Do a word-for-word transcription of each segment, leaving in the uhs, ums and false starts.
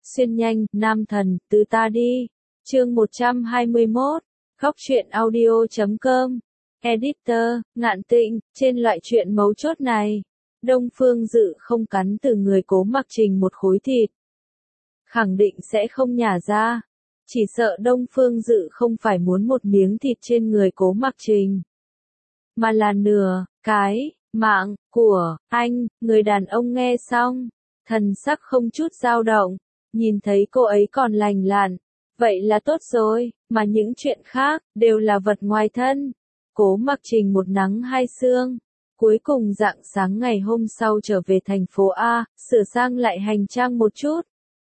Xuyên nhanh, nam thần, từ ta đi. Chương một trăm hai mươi mốt. Góc truyện audio chấm com. Editor, Ngạn Tịnh, trên loại chuyện mấu chốt này. Đông Phương Dự không cắn từ người Cố Mặc Trình một khối thịt. Khẳng định sẽ không nhả ra. Chỉ sợ Đông Phương Dự không phải muốn một miếng thịt trên người Cố Mặc Trình. Mà là nửa, cái, mạng, của, anh, người đàn ông nghe xong. Thần sắc không chút dao động. Nhìn thấy cô ấy còn lành lặn. Vậy là tốt rồi, mà những chuyện khác, đều là vật ngoài thân. Cố Mặc Trình một nắng hai sương. Cuối cùng rạng sáng ngày hôm sau trở về thành phố A, sửa sang lại hành trang một chút.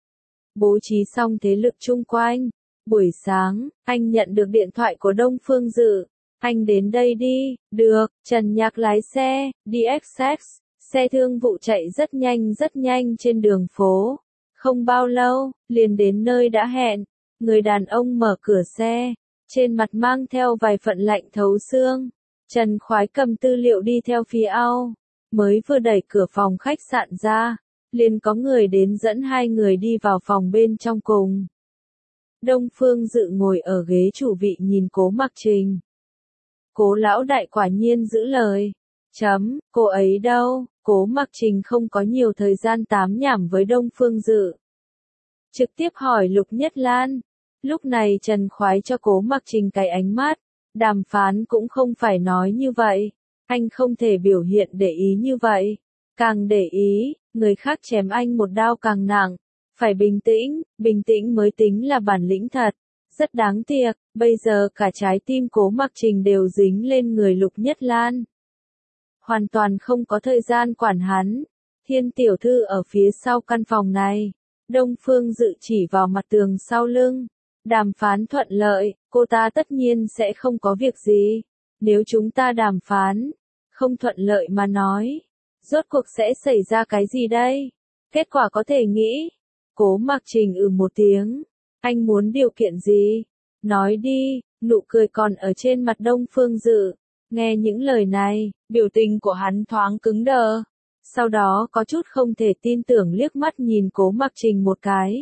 Bố trí xong thế lực chung quanh. Buổi sáng, anh nhận được điện thoại của Đông Phương Dự. Anh đến đây đi, được, Trần Nhạc lái xe, đi Essex. Xe thương vụ chạy rất nhanh rất nhanh trên đường phố. Không bao lâu, liền đến nơi đã hẹn. Người đàn ông mở cửa xe, trên mặt mang theo vài phần lạnh thấu xương. Trần Khoái cầm tư liệu đi theo phía sau, mới vừa đẩy cửa phòng khách sạn ra, liền có người đến dẫn hai người đi vào phòng bên trong cùng. Đông Phương Dự ngồi ở ghế chủ vị nhìn Cố Mặc Trình. Cố lão đại quả nhiên giữ lời. Chấm, cô ấy đâu? Cố Mặc Trình không có nhiều thời gian tám nhảm với Đông Phương Dự. Trực tiếp hỏi Lục Nhất Lan. Lúc này Trần Khoái cho Cố Mặc Trình cái ánh mắt. Đàm phán cũng không phải nói như vậy. Anh không thể biểu hiện để ý như vậy. Càng để ý, người khác chém anh một đao càng nặng. Phải bình tĩnh, bình tĩnh mới tính là bản lĩnh thật. Rất đáng tiếc, bây giờ cả trái tim Cố Mặc Trình đều dính lên người Lục Nhất Lan. Hoàn toàn không có thời gian quản hắn. Thiên tiểu thư ở phía sau căn phòng này. Đông Phương Dự chỉ vào mặt tường sau lưng. Đàm phán thuận lợi, cô ta tất nhiên sẽ không có việc gì. Nếu chúng ta đàm phán, không thuận lợi mà nói, rốt cuộc sẽ xảy ra cái gì đây? Kết quả có thể nghĩ. Cố Mặc Trình ừ một tiếng. Anh muốn điều kiện gì? Nói đi, nụ cười còn ở trên mặt Đông Phương Dự. Nghe những lời này, biểu tình của hắn thoáng cứng đờ. Sau đó có chút không thể tin tưởng liếc mắt nhìn Cố Mặc Trình một cái.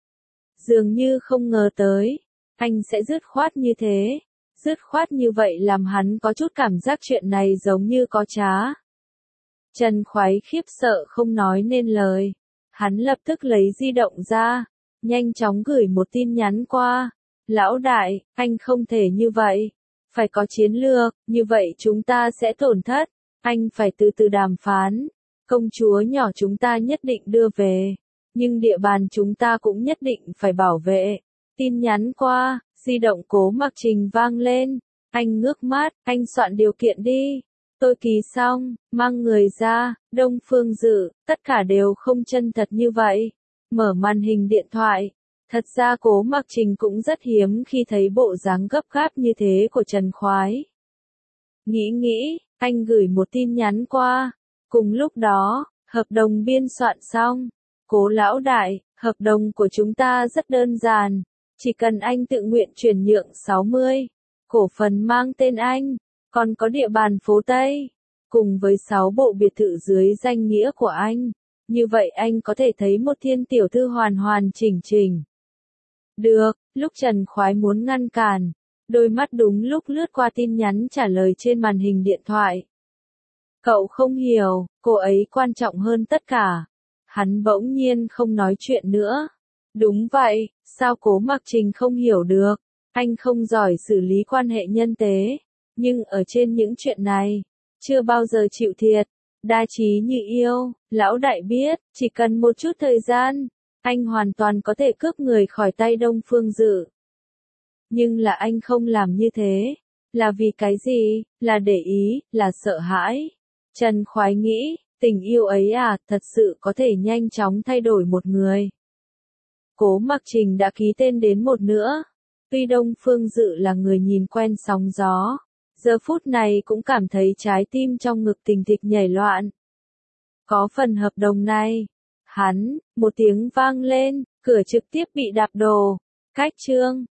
Dường như không ngờ tới, anh sẽ dứt khoát như thế. Dứt khoát như vậy làm hắn có chút cảm giác chuyện này giống như có trá. Trần Khoái khiếp sợ không nói nên lời. Hắn lập tức lấy di động ra, nhanh chóng gửi một tin nhắn qua. Lão đại, anh không thể như vậy. Phải có chiến lược, như vậy chúng ta sẽ tổn thất. Anh phải từ từ đàm phán. Công chúa nhỏ chúng ta nhất định đưa về. Nhưng địa bàn chúng ta cũng nhất định phải bảo vệ. Tin nhắn qua, di động Cố Mặc Trình vang lên. Anh ngước mắt, anh soạn điều kiện đi. Tôi ký xong, mang người ra, Đông Phương Dự, tất cả đều không chân thật như vậy. Mở màn hình điện thoại. Thật ra Cố Mặc Trình cũng rất hiếm khi thấy bộ dáng gấp gáp như thế của Trần Khoái. Nghĩ nghĩ, anh gửi một tin nhắn qua. Cùng lúc đó, hợp đồng biên soạn xong. Cố lão đại, hợp đồng của chúng ta rất đơn giản. Chỉ cần anh tự nguyện chuyển nhượng sáu mươi. Cổ phần mang tên anh. Còn có địa bàn phố Tây. Cùng với sáu bộ biệt thự dưới danh nghĩa của anh. Như vậy anh có thể thấy một thiên tiểu thư hoàn hoàn chỉnh chỉnh. Được, lúc Trần Khoái muốn ngăn cản. Đôi mắt đúng lúc lướt qua tin nhắn trả lời trên màn hình điện thoại. Cậu không hiểu, cô ấy quan trọng hơn tất cả. Hắn bỗng nhiên không nói chuyện nữa. Đúng vậy, sao Cố Mặc Trình không hiểu được. Anh không giỏi xử lý quan hệ nhân tế. Nhưng ở trên những chuyện này, chưa bao giờ chịu thiệt. Đa trí như yêu, lão đại biết, chỉ cần một chút thời gian, anh hoàn toàn có thể cướp người khỏi tay Đông Phương Dự. Nhưng là anh không làm như thế. Là vì cái gì? Là để ý, là sợ hãi. Trần Khoái nghĩ, tình yêu ấy à, thật sự có thể nhanh chóng thay đổi một người. Cố Mặc Trình đã ký tên đến một nữa. Tuy Đông Phương Dự là người nhìn quen sóng gió, giờ phút này cũng cảm thấy trái tim trong ngực tình thịch nhảy loạn. Có phần hợp đồng này. Hắn, một tiếng vang lên, cửa trực tiếp bị đạp đổ. Cách chương.